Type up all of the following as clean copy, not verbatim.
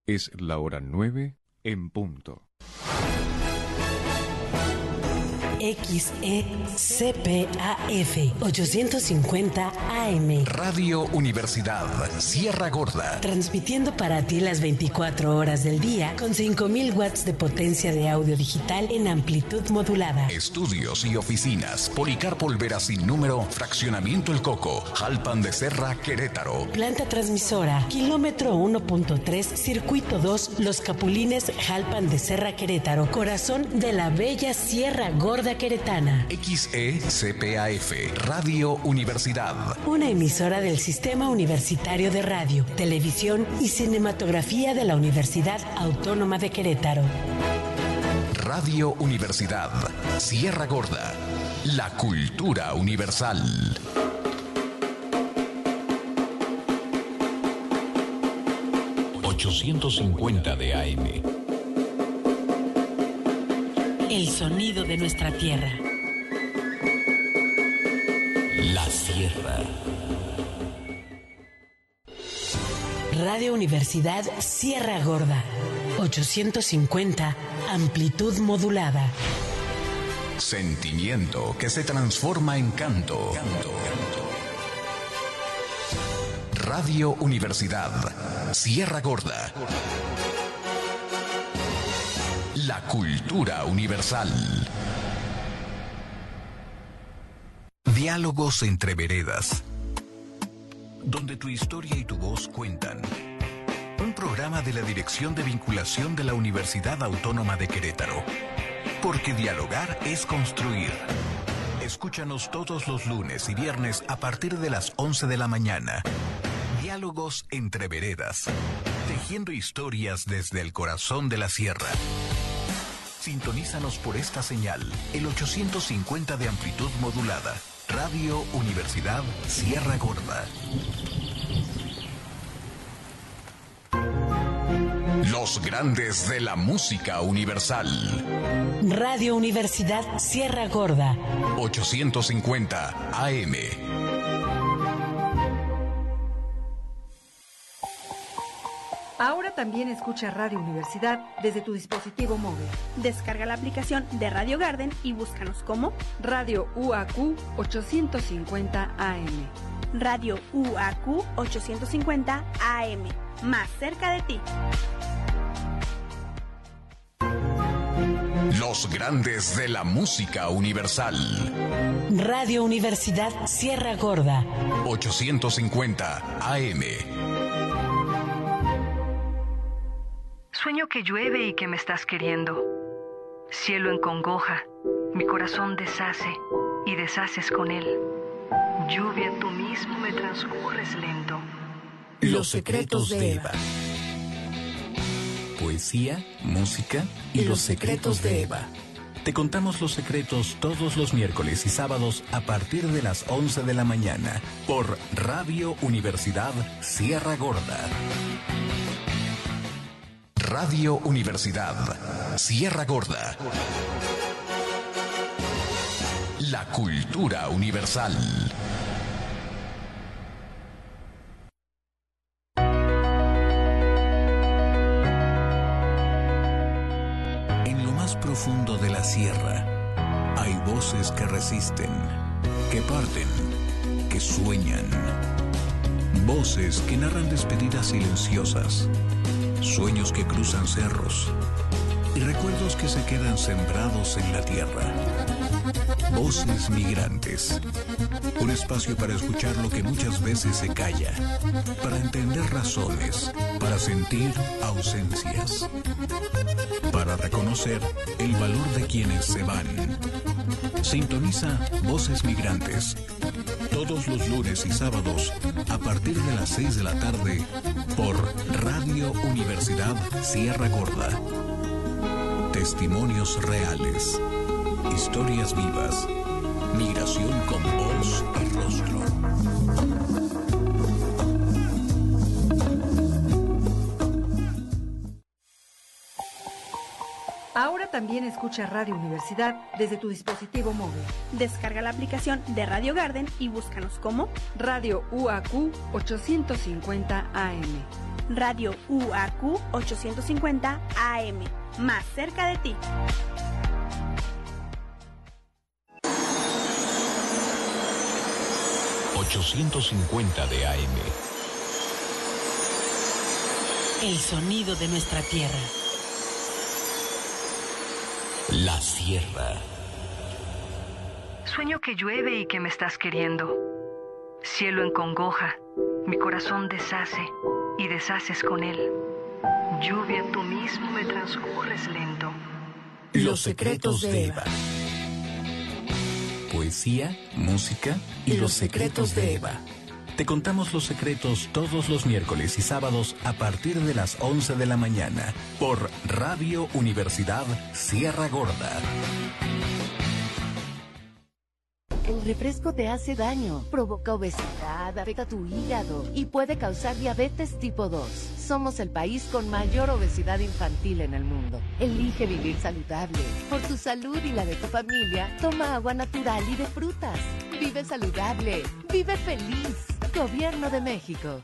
Es la hora 9 en punto. XECPAF 850 AM Radio Universidad Sierra Gorda, transmitiendo para ti las 24 horas del día con 5000 watts de potencia de audio digital en amplitud modulada. Estudios y oficinas Policarpo Olvera sin número, Fraccionamiento El Coco, Jalpan de Serra, Querétaro. Planta transmisora, kilómetro 1.3, circuito 2, Los Capulines, Jalpan de Serra, Querétaro, corazón de la bella Sierra Gorda queretana. XECPAF Radio Universidad, una emisora del Sistema Universitario de Radio, Televisión y Cinematografía de la Universidad Autónoma de Querétaro. Radio Universidad Sierra Gorda, la cultura universal. ...850 de AM. El sonido de nuestra tierra. La Sierra. Radio Universidad Sierra Gorda. 850, amplitud modulada. Sentimiento que se transforma en canto. Radio Universidad Sierra Gorda, la cultura universal. Diálogos entre veredas, donde tu historia y tu voz cuentan. Un programa de la Dirección de Vinculación de la Universidad Autónoma de Querétaro. Porque dialogar es construir. Escúchanos todos los lunes y viernes a partir de las 11 de la mañana. Diálogos entre veredas, tejiendo historias desde el corazón de la sierra. Sintonízanos por esta señal, el 850 de amplitud modulada. Radio Universidad Sierra Gorda. Los grandes de la música universal. Radio Universidad Sierra Gorda. 850 AM. Ahora también escucha Radio Universidad desde tu dispositivo móvil. Descarga la aplicación de Radio Garden y búscanos como Radio UAQ 850 AM. Radio UAQ 850 AM. Más cerca de ti. Los grandes de la música universal. Radio Universidad Sierra Gorda. 850 AM. Sueño que llueve y que me estás queriendo. Cielo en congoja, mi corazón deshace y deshaces con él. Lluvia, tú mismo me transcurres lento. Los secretos de Eva. Poesía, música y los secretos de Eva. Te contamos los secretos todos los miércoles y sábados a partir de las 11 de la mañana por Radio Universidad Sierra Gorda. Radio Universidad Sierra Gorda, la cultura universal. En lo más profundo de la sierra hay voces que resisten, que parten, que sueñan. Voces que narran despedidas silenciosas. Sueños que cruzan cerros y recuerdos que se quedan sembrados en la tierra. Voces migrantes. Un espacio para escuchar lo que muchas veces se calla, para entender razones, para sentir ausencias, para reconocer el valor de quienes se van. Sintoniza Voces Migrantes todos los lunes y sábados a partir de las 6 de la tarde por Radio Universidad Sierra Gorda. Testimonios reales, historias vivas, migración con voz y rostro. Ahora también escucha Radio Universidad desde tu dispositivo móvil. Descarga la aplicación de Radio Garden y búscanos como Radio UAQ 850 AM. Radio UAQ 850 AM, más cerca de ti. ...850 de AM. El sonido de nuestra tierra. La sierra. Sueño que llueve y que me estás queriendo. Cielo en congoja, mi corazón deshace y deshaces con él. Lluvia, tú mismo me transcurres lento. Los secretos de Eva. Poesía, música y los secretos de Eva. Te contamos los secretos todos los miércoles y sábados a partir de las 11 de la mañana por Radio Universidad Sierra Gorda. El refresco te hace daño, provoca obesidad, afecta tu hígado y puede causar diabetes tipo 2. Somos el país con mayor obesidad infantil en el mundo. Elige vivir saludable. Por tu salud y la de tu familia, toma agua natural y de frutas. Vive saludable. Vive feliz. Gobierno de México.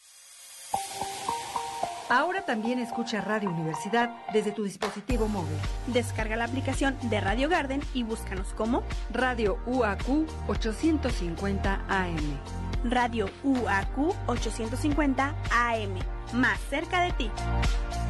Ahora también escucha Radio Universidad desde tu dispositivo móvil. Descarga la aplicación de Radio Garden y búscanos como Radio UAQ 850 AM. Radio UAQ 850 AM, más cerca de ti.